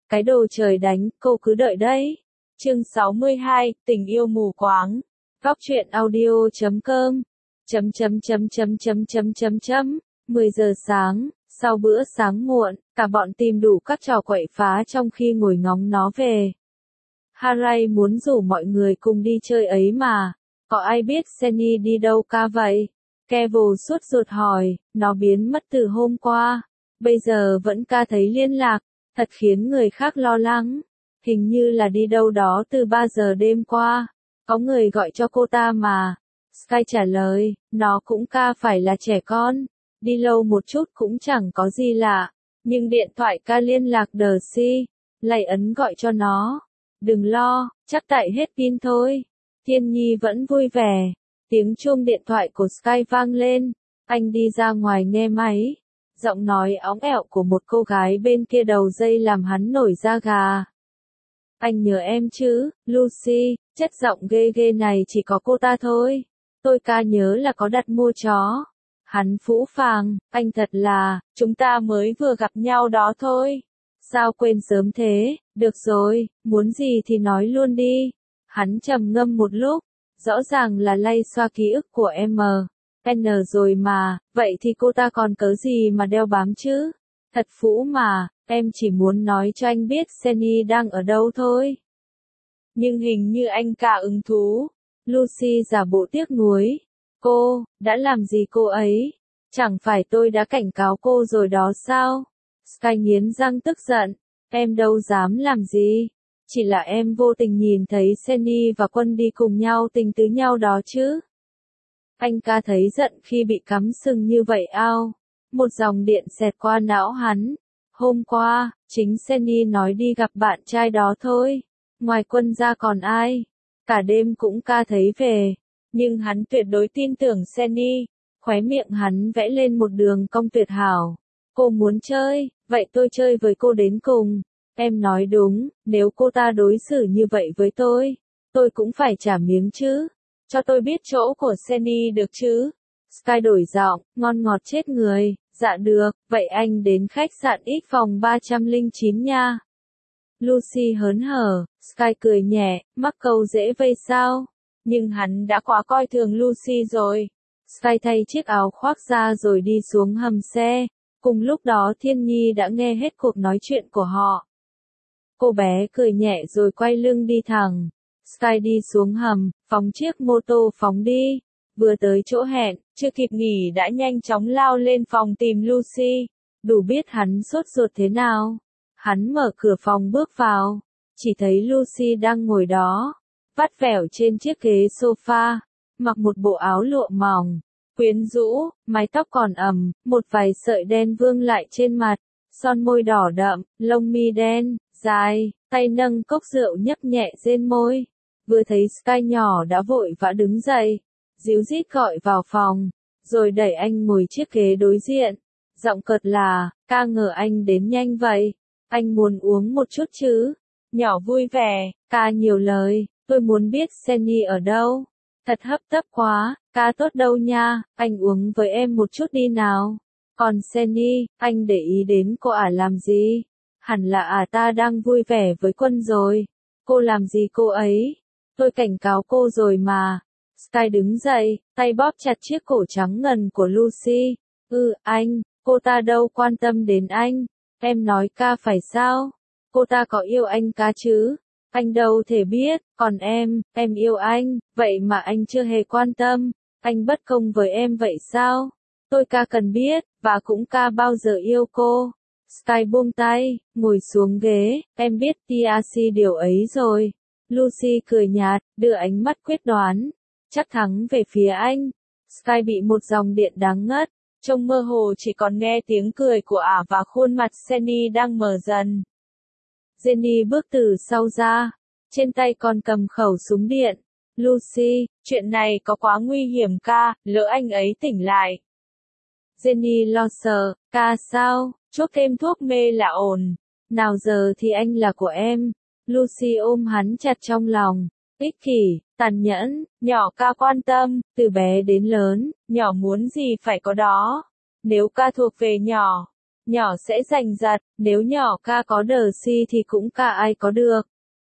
Cái đồ trời đánh, cô cứ đợi đấy. Chương 62, tình yêu mù quáng. Góc truyện audio.com. 10 giờ sáng, sau bữa sáng muộn, cả bọn tìm đủ các trò quậy phá trong khi ngồi ngóng nó về. Haray muốn rủ mọi người cùng đi chơi ấy mà. Có ai biết Senny đi đâu ca vậy? Kevo sốt ruột hỏi, nó biến mất từ hôm qua. Bây giờ vẫn ca thấy liên lạc, thật khiến người khác lo lắng. Hình như là đi đâu đó từ 3 giờ đêm qua. Có người gọi cho cô ta mà. Sky trả lời, nó cũng ca phải là trẻ con. Đi lâu một chút cũng chẳng có gì lạ. Nhưng điện thoại ca liên lạc Darcy. Lạy ấn gọi cho nó. Đừng lo, chắc tại hết pin thôi. Thiên Nhi vẫn vui vẻ. Tiếng chuông điện thoại của Sky vang lên. Anh đi ra ngoài nghe máy. Giọng nói óng ẻo của một cô gái bên kia đầu dây làm hắn nổi da gà. Anh nhớ em chứ, Lucy, chất giọng ghê ghê này chỉ có cô ta thôi. Tôi ca nhớ là có đặt mua chó. Hắn phũ phàng, anh thật là, chúng ta mới vừa gặp nhau đó thôi. Sao quên sớm thế, được rồi, muốn gì thì nói luôn đi. Hắn trầm ngâm một lúc, rõ ràng là lay xoa ký ức của em N rồi mà, vậy thì cô ta còn cớ gì mà đeo bám chứ? Thật phũ mà, em chỉ muốn nói cho anh biết Senny đang ở đâu thôi. Nhưng hình như anh cả hứng thú. Lucy giả bộ tiếc nuối. Cô, đã làm gì cô ấy? Chẳng phải tôi đã cảnh cáo cô rồi đó sao? Sky nghiến răng tức giận. Em đâu dám làm gì. Chỉ là em vô tình nhìn thấy Senny và Quân đi cùng nhau tình tứ nhau đó chứ. Anh ca thấy giận khi bị cắm sừng như vậy ao. Một dòng điện xẹt qua não hắn. Hôm qua, chính Senny nói đi gặp bạn trai đó thôi. Ngoài Quân ra còn ai? Cả đêm cũng ca thấy về. Nhưng hắn tuyệt đối tin tưởng Senny. Khóe miệng hắn vẽ lên một đường cong tuyệt hảo. Cô muốn chơi, vậy tôi chơi với cô đến cùng. Em nói đúng, nếu cô ta đối xử như vậy với tôi cũng phải trả miếng chứ. Cho tôi biết chỗ của Senny được chứ? Sky đổi giọng, ngon ngọt chết người. Dạ được, vậy anh đến khách sạn X phòng 309 nha. Lucy hớn hở, Sky cười nhẹ, mắc câu dễ vây sao? Nhưng hắn đã quá coi thường Lucy rồi. Sky thay chiếc áo khoác ra rồi đi xuống hầm xe. Cùng lúc đó Thiên Nhi đã nghe hết cuộc nói chuyện của họ. Cô bé cười nhẹ rồi quay lưng đi thẳng. Sky đi xuống hầm, phóng chiếc mô tô phóng đi. Vừa tới chỗ hẹn, chưa kịp nghỉ đã nhanh chóng lao lên phòng tìm Lucy. Đủ biết hắn sốt ruột thế nào. Hắn mở cửa phòng bước vào. Chỉ thấy Lucy đang ngồi đó. Vắt vẻo trên chiếc ghế sofa. Mặc một bộ áo lụa mỏng. Quyến rũ, mái tóc còn ẩm, một vài sợi đen vương lại trên mặt. Son môi đỏ đậm, lông mi đen, dài, tay nâng cốc rượu nhấp nhẹ trên môi. Vừa thấy Sky nhỏ đã vội vã đứng dậy. Díu dít gọi vào phòng. Rồi đẩy anh ngồi chiếc ghế đối diện. Giọng cợt là, ca ngờ anh đến nhanh vậy. Anh muốn uống một chút chứ? Nhỏ vui vẻ, ca nhiều lời, tôi muốn biết Senny ở đâu. Thật hấp tấp quá, ca tốt đâu nha, anh uống với em một chút đi nào. Còn Senny, anh để ý đến cô làm gì? Hẳn là ta đang vui vẻ với Quân rồi. Cô làm gì cô ấy? Tôi cảnh cáo cô rồi mà. Sky đứng dậy, tay bóp chặt chiếc cổ trắng ngần của Lucy. Anh, cô ta đâu quan tâm đến anh. Em nói ca phải sao? Cô ta có yêu anh ca chứ? Anh đâu thể biết, còn em yêu anh, vậy mà anh chưa hề quan tâm. Anh bất công với em vậy sao? Tôi ca cần biết, và cũng ca bao giờ yêu cô. Sky buông tay, ngồi xuống ghế, em biết TRC điều ấy rồi. Lucy cười nhạt, đưa ánh mắt quyết đoán. Chắc thắng về phía anh. Sky bị một dòng điện đáng ngất. Trông mơ hồ chỉ còn nghe tiếng cười của và khuôn mặt Senny đang mờ dần. Jenny bước từ sau ra. Trên tay còn cầm khẩu súng điện. Lucy, chuyện này có quá nguy hiểm ca, lỡ anh ấy tỉnh lại. Jenny lo sợ, ca sao, chuốc thêm thuốc mê là ổn. Nào giờ thì anh là của em. Lucy ôm hắn chặt trong lòng. Ích kỷ, tàn nhẫn, nhỏ ca quan tâm, từ bé đến lớn, nhỏ muốn gì phải có đó. Nếu ca thuộc về nhỏ, Nhỏ sẽ giành giật, nếu nhỏ ca có đờ si thì cũng ca ai có được.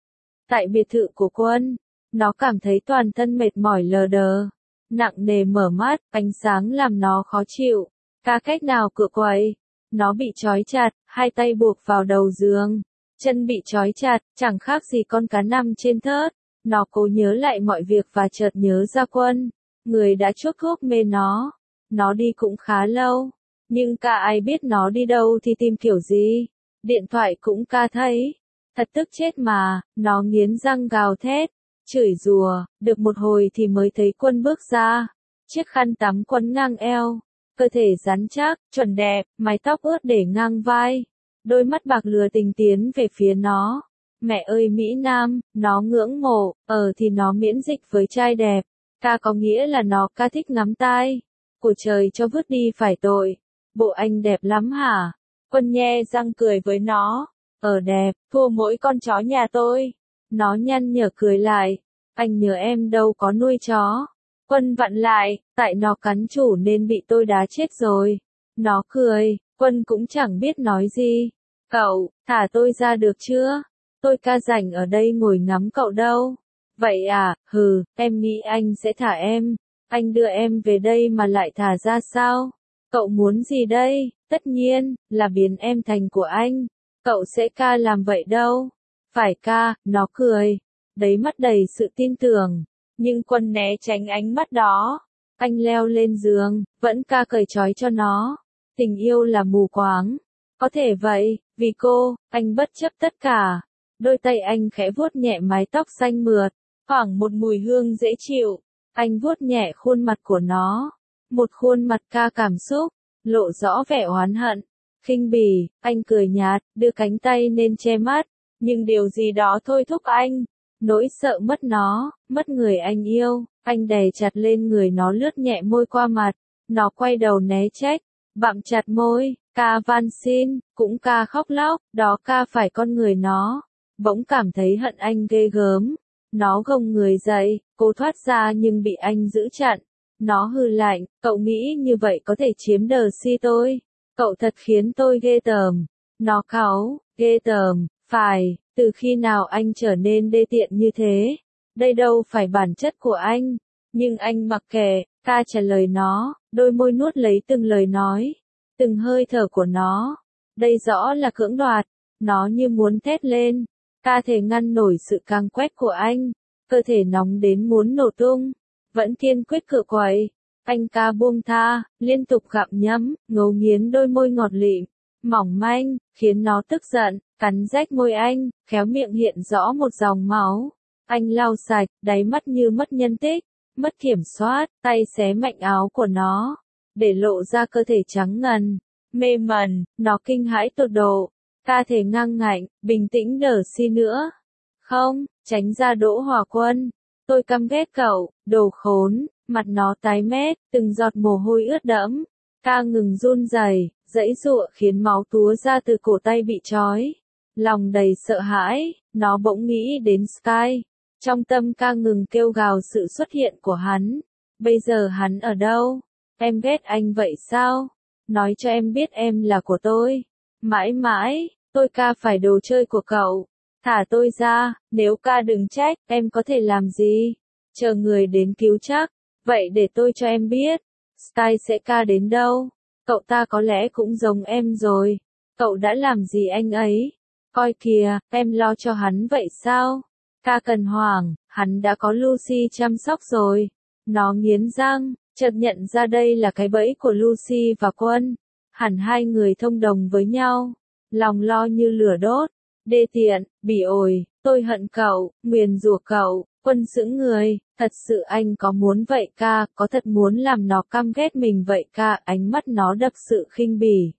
Tại biệt thự của Quân, nó cảm thấy toàn thân mệt mỏi lờ đờ, nặng nề mở mắt, ánh sáng làm nó khó chịu. Ca cách nào cựa quậy, nó bị trói chặt, hai tay buộc vào đầu giường, chân bị trói chặt, chẳng khác gì con cá nằm trên thớt. Nó cố nhớ lại mọi việc và chợt nhớ ra Quân, người đã chuốc thuốc mê nó. Nó đi cũng khá lâu, nhưng ca ai biết nó đi đâu thì tìm kiểu gì. Điện thoại cũng ca thấy. Thật tức chết mà, nó nghiến răng gào thét, chửi rủa, được một hồi thì mới thấy Quân bước ra. Chiếc khăn tắm quấn ngang eo, cơ thể rắn chắc, chuẩn đẹp, mái tóc ướt để ngang vai. Đôi mắt bạc lừa tình tiến về phía nó. Mẹ ơi Mỹ Nam, nó ngưỡng mộ, thì nó miễn dịch với trai đẹp. Ca có nghĩa là nó ca thích ngắm tai. Của trời cho vứt đi phải tội. Bộ anh đẹp lắm hả? Quân nhe răng cười với nó. Đẹp, thua mỗi con chó nhà tôi. Nó nhăn nhở cười lại. Anh nhớ em đâu có nuôi chó. Quân vặn lại, tại nó cắn chủ nên bị tôi đá chết rồi. Nó cười, Quân cũng chẳng biết nói gì. Cậu, thả tôi ra được chưa? Tôi ca rảnh ở đây ngồi ngắm cậu đâu. Vậy à, em nghĩ anh sẽ thả em. Anh đưa em về đây mà lại thả ra sao? Cậu muốn gì đây? Tất nhiên, là biến em thành của anh. Cậu sẽ ca làm vậy đâu. Phải ca, nó cười. Đấy mắt đầy sự tin tưởng. Nhưng Quân né tránh ánh mắt đó. Anh leo lên giường, vẫn ca cởi trói cho nó. Tình yêu là mù quáng. Có thể vậy, vì cô, anh bất chấp tất cả. Đôi tay anh khẽ vuốt nhẹ mái tóc xanh mượt, thoảng một mùi hương dễ chịu. Anh vuốt nhẹ khuôn mặt của nó. Một khuôn mặt ca cảm xúc, lộ rõ vẻ oán hận. Khinh bỉ, anh cười nhạt, đưa cánh tay lên che mắt. Nhưng điều gì đó thôi thúc anh. Nỗi sợ mất nó, mất người anh yêu. Anh đè chặt lên người nó, lướt nhẹ môi qua mặt. Nó quay đầu né trách, bặm chặt môi. Ca van xin, cũng ca khóc lóc, đó ca phải con người nó. Bỗng cảm thấy hận anh ghê gớm. Nó gồng người dậy, cố thoát ra nhưng bị anh giữ chặn. Nó hừ lạnh, cậu nghĩ như vậy có thể chiếm đờ si tôi. Cậu thật khiến tôi ghê tởm. Nó cáu, ghê tởm, phải, từ khi nào anh trở nên đê tiện như thế? Đây đâu phải bản chất của anh. Nhưng anh mặc kệ, ca trả lời nó, đôi môi nuốt lấy từng lời nói. Từng hơi thở của nó. Đây rõ là cưỡng đoạt. Nó như muốn thét lên. Ca thể ngăn nổi sự càn quét của anh. Cơ thể nóng đến muốn nổ tung. Vẫn kiên quyết cựa quậy. Anh ca buông tha, liên tục gặm nhấm, ngấu nghiến đôi môi ngọt lịm, mỏng manh, khiến nó tức giận, cắn rách môi anh, khéo miệng hiện rõ một dòng máu. Anh lau sạch, đáy mắt như mất nhân tích, mất kiểm soát, tay xé mạnh áo của nó, để lộ ra cơ thể trắng ngần, mê mẩn, nó kinh hãi tột độ. Ca thể ngang ngạnh, bình tĩnh đờ si nữa. Không, tránh ra Đỗ Hòa Quân. Tôi căm ghét cậu, đồ khốn. Mặt nó tái mét, từng giọt mồ hôi ướt đẫm. Ca ngừng run rẩy, giãy giụa khiến máu túa ra từ cổ tay bị trói. Lòng đầy sợ hãi, nó bỗng nghĩ đến Sky. Trong tâm ca ngừng kêu gào sự xuất hiện của hắn. Bây giờ hắn ở đâu? Em ghét anh vậy sao? Nói cho em biết em là của tôi. Mãi mãi, tôi ca phải đồ chơi của cậu. Thả tôi ra, nếu ca đừng trách, em có thể làm gì? Chờ người đến cứu chắc. Vậy để tôi cho em biết, Sky sẽ ca đến đâu? Cậu ta có lẽ cũng giống em rồi. Cậu đã làm gì anh ấy? Coi kìa, em lo cho hắn vậy sao? Ca cần hoảng, hắn đã có Lucy chăm sóc rồi. Nó nghiến răng, chợt nhận ra đây là cái bẫy của Lucy và Quân. Hẳn hai người thông đồng với nhau. Lòng lo như lửa đốt. Đê tiện, bỉ ổi, tôi hận cậu, nguyền rủa cậu. Quân sững người, thật sự anh có muốn vậy ca, có thật muốn làm nó căm ghét mình vậy ca, ánh mắt nó đập sự khinh bỉ.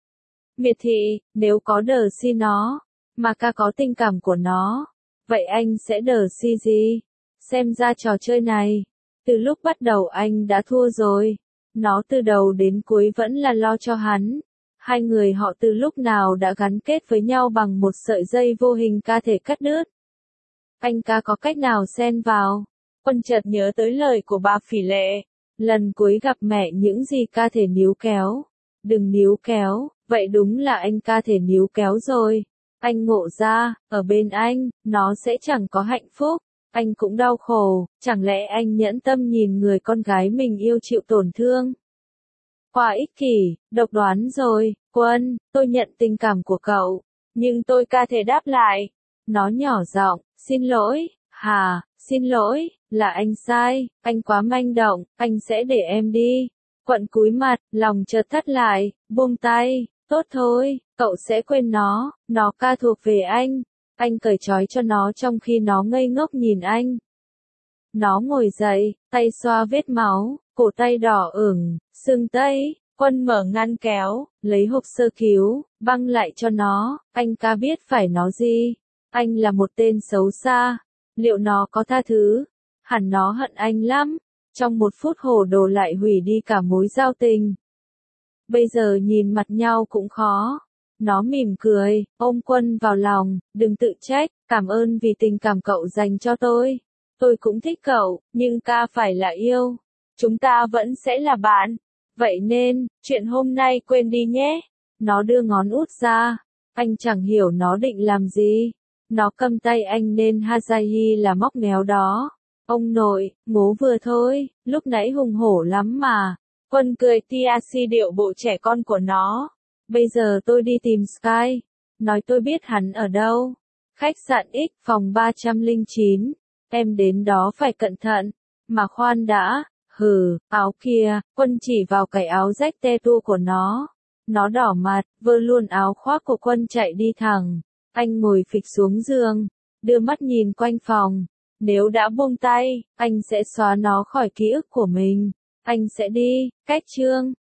Miệt thị, nếu có đờ si nó, mà ca có tình cảm của nó, vậy anh sẽ đờ si gì? Xem ra trò chơi này, từ lúc bắt đầu anh đã thua rồi. Nó từ đầu đến cuối vẫn là lo cho hắn. Hai người họ từ lúc nào đã gắn kết với nhau bằng một sợi dây vô hình ca thể cắt đứt. Anh ca có cách nào xen vào? Quân chợt nhớ tới lời của bà Phỉ Lệ. Lần cuối gặp mẹ những gì ca thể níu kéo. Đừng níu kéo, vậy đúng là anh ca thể níu kéo rồi. Anh ngộ ra, ở bên anh, nó sẽ chẳng có hạnh phúc. Anh cũng đau khổ, chẳng lẽ anh nhẫn tâm nhìn người con gái mình yêu chịu tổn thương? Quá ích kỷ, độc đoán rồi, Quân, tôi nhận tình cảm của cậu, nhưng tôi ca thể đáp lại. Nó nhỏ giọng, xin lỗi, xin lỗi, là anh sai, anh quá manh động, anh sẽ để em đi. Quận cúi mặt, lòng chợt thắt lại, buông tay, tốt thôi, cậu sẽ quên nó ca thuộc về anh. Anh cởi trói cho nó trong khi nó ngây ngốc nhìn anh. Nó ngồi dậy, tay xoa vết máu, cổ tay đỏ ửng, sưng tấy. Quân mở ngăn kéo, lấy hộp sơ cứu, băng lại cho nó. Anh ca biết phải nói gì. Anh là một tên xấu xa. Liệu nó có tha thứ? Hẳn nó hận anh lắm. Trong một phút hồ đồ lại hủy đi cả mối giao tình. Bây giờ nhìn mặt nhau cũng khó. Nó mỉm cười, ôm Quân vào lòng, đừng tự trách, cảm ơn vì tình cảm cậu dành cho tôi. Tôi cũng thích cậu, nhưng ca phải là yêu. Chúng ta vẫn sẽ là bạn. Vậy nên, chuyện hôm nay quên đi nhé. Nó đưa ngón út ra. Anh chẳng hiểu nó định làm gì. Nó cầm tay anh nên Hazahi là móc méo đó. Ông nội, ngố vừa thôi, lúc nãy hùng hổ lắm mà. Quân cười Tiasi điệu bộ trẻ con của nó. Bây giờ tôi đi tìm Sky. Nói tôi biết hắn ở đâu. Khách sạn X phòng 309. Em đến đó phải cẩn thận. Mà khoan đã. Áo kia. Quân chỉ vào cái áo rách te tua của nó. Nó đỏ mặt, vơ luôn áo khoác của Quân chạy đi thẳng. Anh ngồi phịch xuống giường. Đưa mắt nhìn quanh phòng. Nếu đã buông tay, anh sẽ xóa nó khỏi ký ức của mình. Anh sẽ đi, cách chương.